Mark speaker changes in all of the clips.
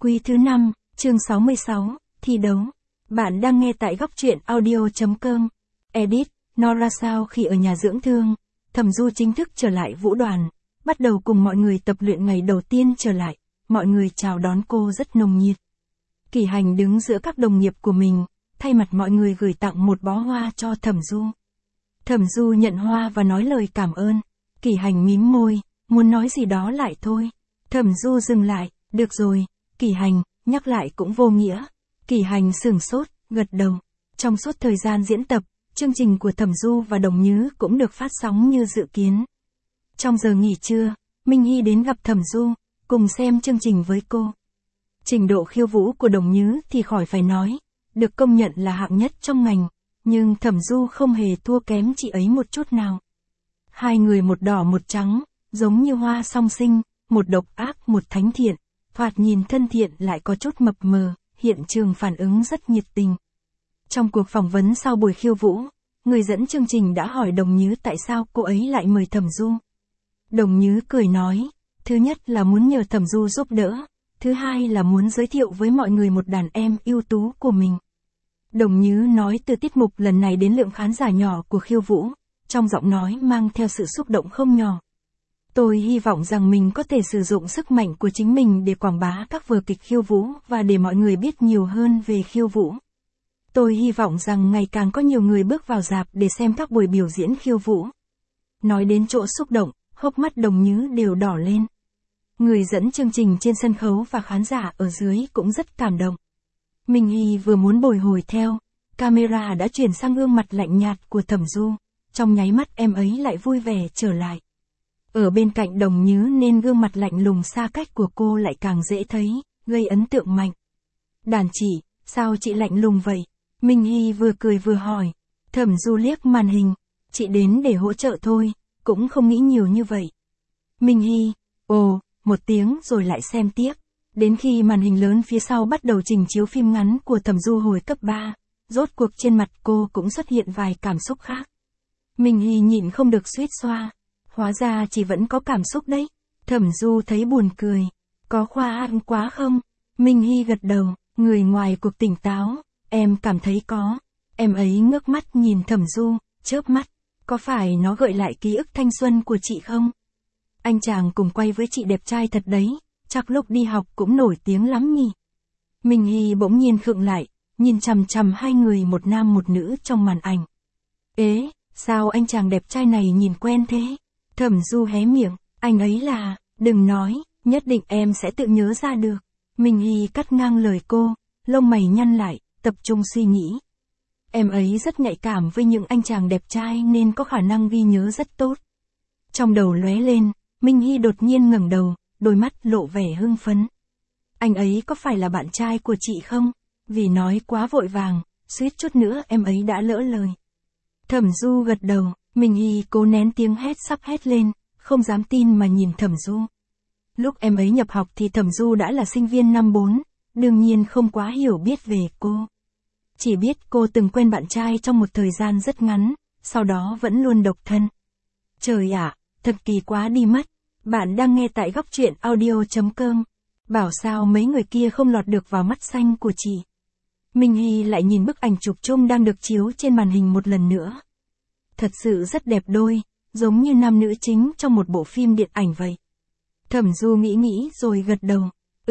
Speaker 1: Quý thứ 5, chương 66, thi đấu. Bạn đang nghe tại góc truyện audio.com. Edit, Nora sao khi ở nhà dưỡng thương, Thẩm Du chính thức trở lại vũ đoàn, bắt đầu cùng mọi người tập luyện ngày đầu tiên trở lại, mọi người chào đón cô rất nồng nhiệt. Kỷ Hành đứng giữa các đồng nghiệp của mình, thay mặt mọi người gửi tặng một bó hoa cho Thẩm Du. Thẩm Du nhận hoa và nói lời cảm ơn. Kỷ Hành mím môi, muốn nói gì đó lại thôi. Thẩm Du dừng lại, được rồi, Kỷ Hành, nhắc lại cũng vô nghĩa. Kỷ Hành sửng sốt, gật đầu. Trong suốt thời gian diễn tập, chương trình của Thẩm Du và Đồng Nhứ cũng được phát sóng như dự kiến. Trong giờ nghỉ trưa, Minh Hy đến gặp Thẩm Du, cùng xem chương trình với cô. Trình độ khiêu vũ của Đồng Nhứ thì khỏi phải nói, được công nhận là hạng nhất trong ngành, nhưng Thẩm Du không hề thua kém chị ấy một chút nào. Hai người một đỏ một trắng, giống như hoa song sinh, một độc ác một thánh thiện, thoạt nhìn thân thiện lại có chút mập mờ, hiện trường phản ứng rất nhiệt tình. Trong cuộc phỏng vấn sau buổi khiêu vũ, người dẫn chương trình đã hỏi Đồng Nhứ tại sao cô ấy lại mời Thẩm Du. Đồng Nhứ cười nói, thứ nhất là muốn nhờ Thẩm Du giúp đỡ, thứ hai là muốn giới thiệu với mọi người một đàn em ưu tú của mình. Đồng Nhứ nói từ tiết mục lần này đến lượng khán giả nhỏ của khiêu vũ, trong giọng nói mang theo sự xúc động không nhỏ. Tôi hy vọng rằng mình có thể sử dụng sức mạnh của chính mình để quảng bá các vở kịch khiêu vũ và để mọi người biết nhiều hơn về khiêu vũ. Tôi hy vọng rằng ngày càng có nhiều người bước vào rạp để xem các buổi biểu diễn khiêu vũ. Nói đến chỗ xúc động, hốc mắt Đồng Nhứ đều đỏ lên. Người dẫn chương trình trên sân khấu và khán giả ở dưới cũng rất cảm động. Minh Hy vừa muốn bồi hồi theo, camera đã chuyển sang gương mặt lạnh nhạt của Thẩm Du, trong nháy mắt em ấy lại vui vẻ trở lại. Ở bên cạnh Đồng Nhứ nên gương mặt lạnh lùng xa cách của cô lại càng dễ thấy, gây ấn tượng mạnh. Đàn chị, sao chị lạnh lùng vậy? Minh Hy vừa cười vừa hỏi. Thẩm Du liếc màn hình, chị đến để hỗ trợ thôi, cũng không nghĩ nhiều như vậy. Minh Hy, ồ, một tiếng rồi lại xem tiếp. Đến khi màn hình lớn phía sau bắt đầu trình chiếu phim ngắn của Thẩm Du hồi cấp 3, rốt cuộc trên mặt cô cũng xuất hiện vài cảm xúc khác. Minh Hy nhịn không được suýt xoa. Hóa ra chị vẫn có cảm xúc đấy. Thẩm Du thấy buồn cười. Có khoa ăn quá không? Minh Hy gật đầu, người ngoài cuộc tỉnh táo. Em cảm thấy có. Em ấy ngước mắt nhìn Thẩm Du, chớp mắt. Có phải nó gợi lại ký ức thanh xuân của chị không? Anh chàng cùng quay với chị đẹp trai thật đấy. Chắc lúc đi học cũng nổi tiếng lắm nhỉ. Minh Hy bỗng nhiên khựng lại, nhìn chằm chằm hai người một nam một nữ trong màn ảnh. Ế, sao anh chàng đẹp trai này nhìn quen thế? Thẩm Du hé miệng, anh ấy là, đừng nói, nhất định em sẽ tự nhớ ra được. Minh Hy cắt ngang lời cô, lông mày nhăn lại, tập trung suy nghĩ. Em ấy rất nhạy cảm với những anh chàng đẹp trai nên có khả năng ghi nhớ rất tốt. Trong đầu lóe lên, Minh Hy đột nhiên ngẩng đầu, đôi mắt lộ vẻ hưng phấn. Anh ấy có phải là bạn trai của chị không? Vì nói quá vội vàng, suýt chút nữa em ấy đã lỡ lời. Thẩm Du gật đầu, Minh Hy cố nén tiếng hét sắp hét lên, không dám tin mà nhìn Thẩm Du. Lúc em ấy nhập học thì Thẩm Du đã là sinh viên năm 4, đương nhiên không quá hiểu biết về cô. Chỉ biết cô từng quen bạn trai trong một thời gian rất ngắn, sau đó vẫn luôn độc thân. Trời ạ, thật kỳ quá đi mất. Bạn đang nghe tại góc truyện audio.com. Bảo sao mấy người kia không lọt được vào mắt xanh của chị. Minh Hy lại nhìn bức ảnh chụp chung đang được chiếu trên màn hình một lần nữa. Thật sự rất đẹp đôi, giống như nam nữ chính trong một bộ phim điện ảnh vậy. Thẩm Du nghĩ rồi gật đầu.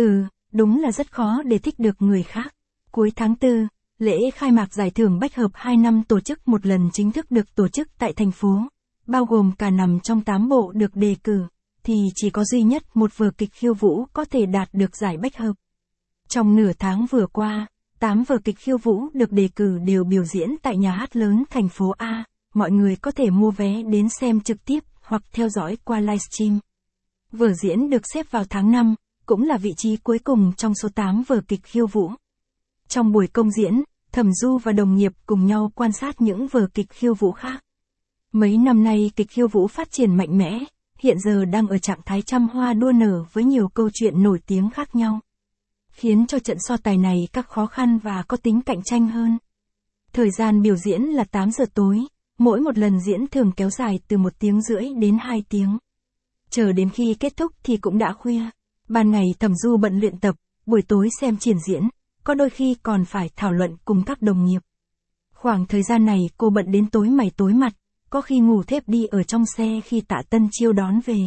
Speaker 1: Đúng là rất khó để thích được người khác. Cuối tháng 4, lễ khai mạc giải thưởng Bách Hợp 2 năm tổ chức một lần chính thức được tổ chức tại thành phố. Bao gồm cả nằm trong 8 bộ được đề cử, thì chỉ có duy nhất một vở kịch khiêu vũ có thể đạt được giải Bách Hợp. Trong nửa tháng vừa qua, 8 vở kịch khiêu vũ được đề cử đều biểu diễn tại nhà hát lớn thành phố A. Mọi người có thể mua vé đến xem trực tiếp hoặc theo dõi qua livestream. Vở diễn được xếp vào tháng 5, cũng là vị trí cuối cùng trong số 8 vở kịch khiêu vũ. Trong buổi công diễn, Thẩm Du và đồng nghiệp cùng nhau quan sát những vở kịch khiêu vũ khác. Mấy năm nay kịch khiêu vũ phát triển mạnh mẽ, hiện giờ đang ở trạng thái trăm hoa đua nở với nhiều câu chuyện nổi tiếng khác nhau. Khiến cho trận so tài này các khó khăn và có tính cạnh tranh hơn. Thời gian biểu diễn là 8 giờ tối. Mỗi một lần diễn thường kéo dài từ 1 tiếng rưỡi đến 2 tiếng. Chờ đến khi kết thúc thì cũng đã khuya. Ban ngày Thẩm Du bận luyện tập, buổi tối xem triển diễn, có đôi khi còn phải thảo luận cùng các đồng nghiệp. Khoảng thời gian này cô bận đến tối mày tối mặt, có khi ngủ thiếp đi ở trong xe khi Tạ Tân Chiêu đón về.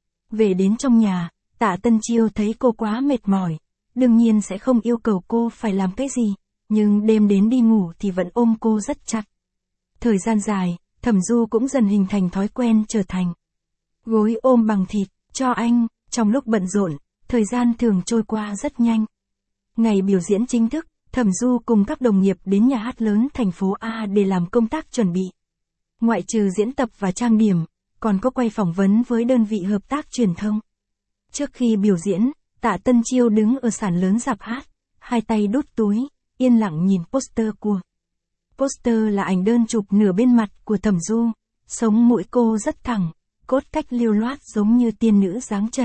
Speaker 1: Về đến trong nhà, Tạ Tân Chiêu thấy cô quá mệt mỏi, đương nhiên sẽ không yêu cầu cô phải làm cái gì, nhưng đêm đến đi ngủ thì vẫn ôm cô rất chặt. Thời gian dài, Thẩm Du cũng dần hình thành thói quen trở thành gối ôm bằng thịt cho anh. Trong lúc bận rộn, thời gian thường trôi qua rất nhanh. Ngày biểu diễn chính thức, Thẩm Du cùng các đồng nghiệp đến nhà hát lớn thành phố A để làm công tác chuẩn bị. Ngoại trừ diễn tập và trang điểm, còn có quay phỏng vấn với đơn vị hợp tác truyền thông. Trước khi biểu diễn, Tạ Tân Chiêu đứng ở sàn lớn rạp hát, hai tay đút túi, yên lặng nhìn poster của. Poster là ảnh đơn chụp nửa bên mặt của Thẩm Du, sống mũi cô rất thẳng, cốt cách lưu loát giống như tiên nữ dáng trần.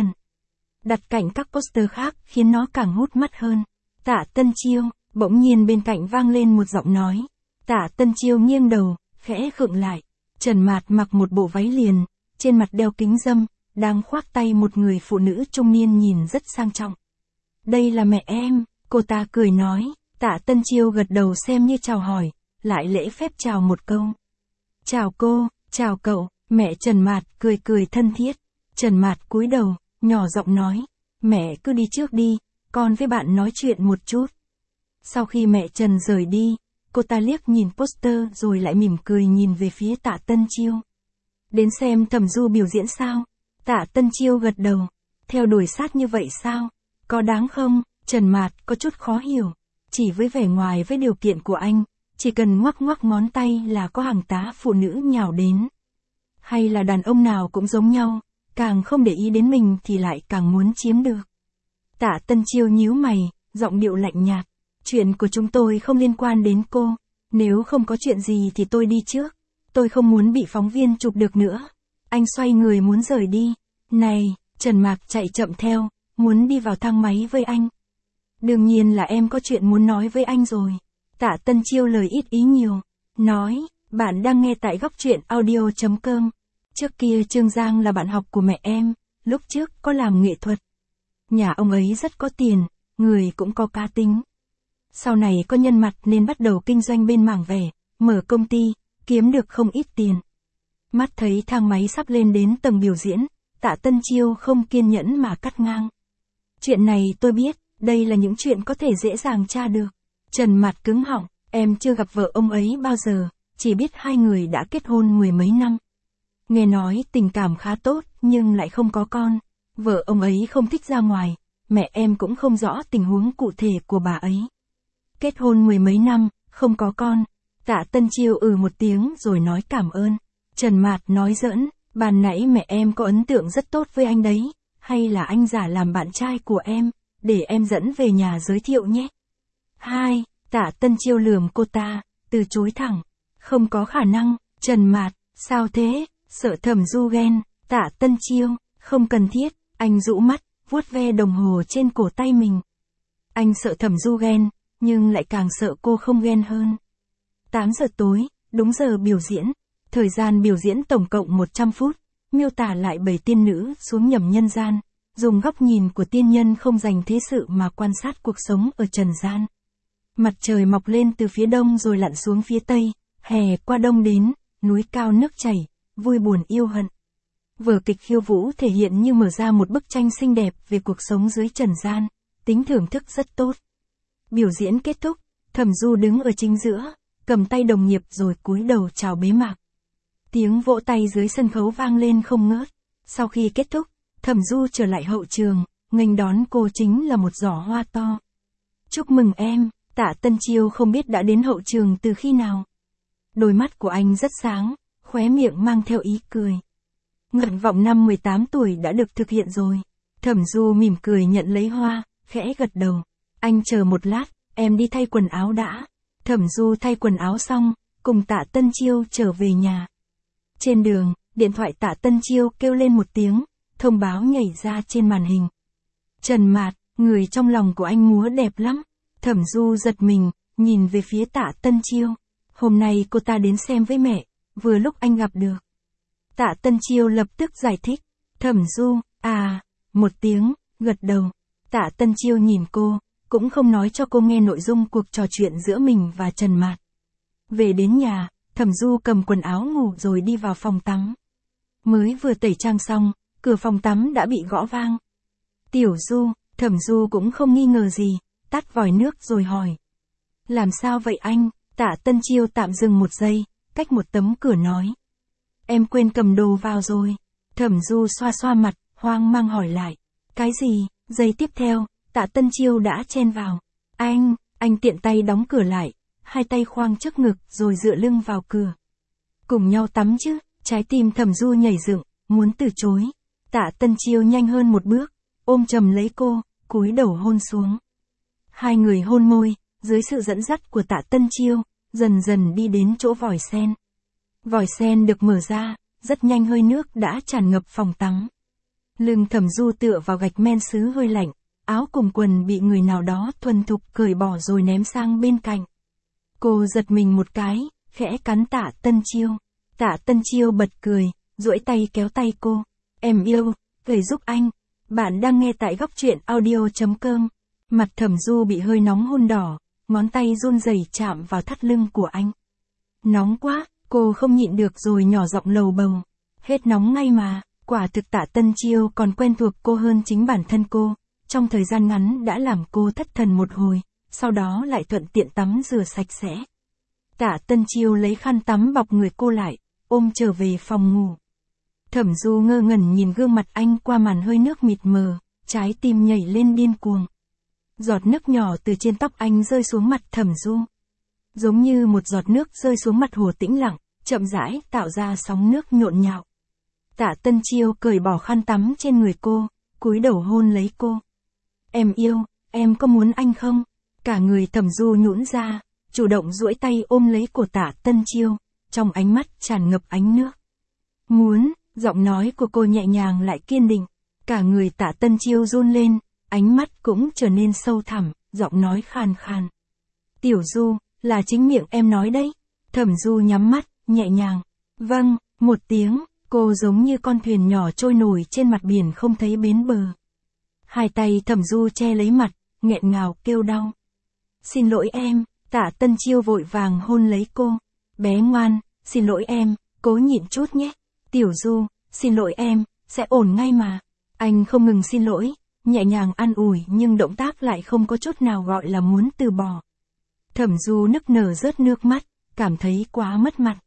Speaker 1: Đặt cạnh các poster khác khiến nó càng hút mắt hơn. Tạ Tân Chiêu, bỗng nhiên bên cạnh vang lên một giọng nói. Tạ Tân Chiêu nghiêng đầu, khẽ khựng lại. Trần Mạt mặc một bộ váy liền, trên mặt đeo kính râm, đang khoác tay một người phụ nữ trung niên nhìn rất sang trọng. Đây là mẹ em, cô ta cười nói. Tạ Tân Chiêu gật đầu xem như chào hỏi, lại lễ phép chào một câu. Chào cô, chào cậu. Mẹ Trần Mạt cười cười thân thiết. Trần Mạt cúi đầu, nhỏ giọng nói. Mẹ cứ đi trước đi, con với bạn nói chuyện một chút. Sau khi mẹ Trần rời đi, cô ta liếc nhìn poster rồi lại mỉm cười nhìn về phía Tạ Tân Chiêu. Đến xem Thẩm Du biểu diễn sao? Tạ Tân Chiêu gật đầu. Theo đuổi sát như vậy sao? Có đáng không? Trần Mạt có chút khó hiểu. Chỉ với vẻ ngoài với điều kiện của anh, chỉ cần ngoắc ngoắc ngón tay là có hàng tá phụ nữ nhào đến. Hay là đàn ông nào cũng giống nhau, càng không để ý đến mình thì lại càng muốn chiếm được. Tạ Tân Chiêu nhíu mày, giọng điệu lạnh nhạt. Chuyện của chúng tôi không liên quan đến cô, nếu không có chuyện gì thì tôi đi trước. Tôi không muốn bị phóng viên chụp được nữa. Anh xoay người muốn rời đi. Này, Trần Mạc chạy chậm theo, muốn đi vào thang máy với anh. Đương nhiên là em có chuyện muốn nói với anh rồi. Tạ Tân Chiêu lời ít ý nhiều. Nói, bạn đang nghe tại góc truyện audio.com. Trước kia Trương Giang là bạn học của mẹ em, lúc trước có làm nghệ thuật. Nhà ông ấy rất có tiền, người cũng có cá tính. Sau này có nhân mặt nên bắt đầu kinh doanh bên mảng vẻ, mở công ty, kiếm được không ít tiền. Mắt thấy thang máy sắp lên đến tầng biểu diễn, Tạ Tân Chiêu không kiên nhẫn mà cắt ngang. Chuyện này tôi biết, đây là những chuyện có thể dễ dàng tra được. Trần Mạt cứng họng, em chưa gặp vợ ông ấy bao giờ, chỉ biết hai người đã kết hôn 10 mấy năm. Nghe nói tình cảm khá tốt nhưng lại không có con. Vợ ông ấy không thích ra ngoài, mẹ em cũng không rõ tình huống cụ thể của bà ấy. Kết hôn 10 mấy năm, không có con. Tạ Tân Chiêu một tiếng rồi nói cảm ơn. Trần Mạt nói giỡn, ban nãy mẹ em có ấn tượng rất tốt với anh đấy, hay là anh giả làm bạn trai của em, để em dẫn về nhà giới thiệu nhé. Hai, Tạ Tân Chiêu lườm cô ta, từ chối thẳng. Không có khả năng. Trần Mạt, sao thế? Sợ Thẩm Du ghen. Tạ Tân Chiêu, không cần thiết. Anh rũ mắt, vuốt ve đồng hồ trên cổ tay mình. Anh sợ Thẩm Du ghen, nhưng lại càng sợ cô không ghen hơn. 8 giờ tối, đúng giờ biểu diễn. Thời gian biểu diễn tổng cộng 100 phút, miêu tả lại 7 tiên nữ xuống nhầm nhân gian, dùng góc nhìn của tiên nhân không dành thế sự mà quan sát cuộc sống ở trần gian. Mặt trời mọc lên từ phía đông rồi lặn xuống phía tây, hè qua đông đến, núi cao nước chảy, vui buồn yêu hận. Vở kịch khiêu vũ thể hiện như mở ra một bức tranh xinh đẹp về cuộc sống dưới trần gian, tính thưởng thức rất tốt. Biểu diễn kết thúc, Thẩm Du đứng ở chính giữa, cầm tay đồng nghiệp rồi cúi đầu chào bế mạc. Tiếng vỗ tay dưới sân khấu vang lên không ngớt. Sau khi kết thúc, Thẩm Du trở lại hậu trường, nghênh đón cô chính là một giỏ hoa to. Chúc mừng em. Tạ Tân Chiêu không biết đã đến hậu trường từ khi nào. Đôi mắt của anh rất sáng, khóe miệng mang theo ý cười. Nguyện vọng năm 18 tuổi đã được thực hiện rồi. Thẩm Du mỉm cười nhận lấy hoa, khẽ gật đầu. Anh chờ một lát, em đi thay quần áo đã. Thẩm Du thay quần áo xong, cùng Tạ Tân Chiêu trở về nhà. Trên đường, điện thoại Tạ Tân Chiêu kêu lên một tiếng, thông báo nhảy ra trên màn hình. Trần Mạt, người trong lòng của anh múa đẹp lắm. Thẩm Du giật mình, nhìn về phía Tạ Tân Chiêu. Hôm nay cô ta đến xem với mẹ, vừa lúc anh gặp được. Tạ Tân Chiêu lập tức giải thích. Thẩm Du, một tiếng, gật đầu. Tạ Tân Chiêu nhìn cô, cũng không nói cho cô nghe nội dung cuộc trò chuyện giữa mình và Trần Mạt. Về đến nhà, Thẩm Du cầm quần áo ngủ rồi đi vào phòng tắm. Mới vừa tẩy trang xong, cửa phòng tắm đã bị gõ vang. Tiểu Du, Thẩm Du cũng không nghi ngờ gì, tắt vòi nước rồi hỏi. Làm sao vậy anh? Tạ Tân Chiêu tạm dừng một giây, cách một tấm cửa nói. Em quên cầm đồ vào rồi. Thẩm Du xoa xoa mặt, hoang mang hỏi lại. Cái gì? Giây tiếp theo, Tạ Tân Chiêu đã chen vào. Anh tiện tay đóng cửa lại, hai tay khoang trước ngực rồi dựa lưng vào cửa. Cùng nhau tắm chứ? Trái tim Thẩm Du nhảy dựng, muốn từ chối. Tạ Tân Chiêu nhanh hơn một bước, ôm chầm lấy cô, cúi đầu hôn xuống. Hai người hôn môi, dưới sự dẫn dắt của Tạ Tân Chiêu, dần dần đi đến chỗ vòi sen. Vòi sen được mở ra, rất nhanh hơi nước đã tràn ngập phòng tắm. Lưng Thẩm Du tựa vào gạch men sứ hơi lạnh, áo cùng quần bị người nào đó thuần thục cởi bỏ rồi ném sang bên cạnh. Cô giật mình một cái, khẽ cắn Tạ Tân Chiêu. Tạ Tân Chiêu bật cười, duỗi tay kéo tay cô. Em yêu, về giúp anh. Bạn đang nghe tại góc truyện audio.com. Mặt Thẩm Du bị hơi nóng hôn đỏ, ngón tay run rẩy chạm vào thắt lưng của anh. Nóng quá, cô không nhịn được rồi nhỏ giọng lầu bầu. Hết nóng ngay mà, quả thực Tạ Tân Chiêu còn quen thuộc cô hơn chính bản thân cô. Trong thời gian ngắn đã làm cô thất thần một hồi, sau đó lại thuận tiện tắm rửa sạch sẽ. Tạ Tân Chiêu lấy khăn tắm bọc người cô lại, ôm trở về phòng ngủ. Thẩm Du ngơ ngẩn nhìn gương mặt anh qua màn hơi nước mịt mờ, trái tim nhảy lên điên cuồng. Giọt nước nhỏ từ trên tóc anh rơi xuống mặt Thẩm Du. Giống như một giọt nước rơi xuống mặt hồ tĩnh lặng, chậm rãi tạo ra sóng nước nhộn nhạo. Tạ Tân Chiêu cởi bỏ khăn tắm trên người cô, cúi đầu hôn lấy cô. Em yêu, em có muốn anh không? Cả người Thẩm Du nhũn ra, chủ động duỗi tay ôm lấy cổ Tạ Tân Chiêu, trong ánh mắt tràn ngập ánh nước. Muốn, giọng nói của cô nhẹ nhàng lại kiên định. Cả người Tạ Tân Chiêu run lên, ánh mắt cũng trở nên sâu thẳm, giọng nói khàn khàn. Tiểu Du, là chính miệng em nói đấy. Thẩm Du nhắm mắt, nhẹ nhàng. Vâng, một tiếng, cô giống như con thuyền nhỏ trôi nổi trên mặt biển không thấy bến bờ. Hai tay Thẩm Du che lấy mặt, nghẹn ngào kêu đau. Xin lỗi em, Tạ Tân Chiêu vội vàng hôn lấy cô. Bé ngoan, xin lỗi em, cố nhịn chút nhé. Tiểu Du, xin lỗi em, sẽ ổn ngay mà. Anh không ngừng xin lỗi, nhẹ nhàng an ủi nhưng động tác lại không có chút nào gọi là muốn từ bỏ. Thẩm Du nức nở rớt nước mắt, cảm thấy quá mất mặt.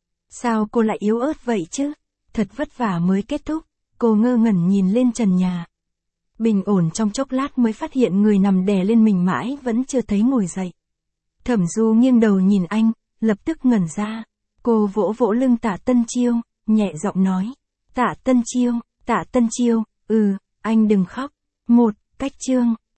Speaker 1: Sao cô lại yếu ớt vậy chứ? Thật vất vả mới kết thúc, cô ngơ ngẩn nhìn lên trần nhà. Bình ổn trong chốc lát mới phát hiện người nằm đè lên mình mãi vẫn chưa thấy ngồi dậy. Thẩm Du nghiêng đầu nhìn anh, lập tức ngẩn ra. Cô vỗ vỗ lưng Tạ Tân Chiêu, nhẹ giọng nói. Tạ Tân Chiêu, anh đừng khóc. Cách chương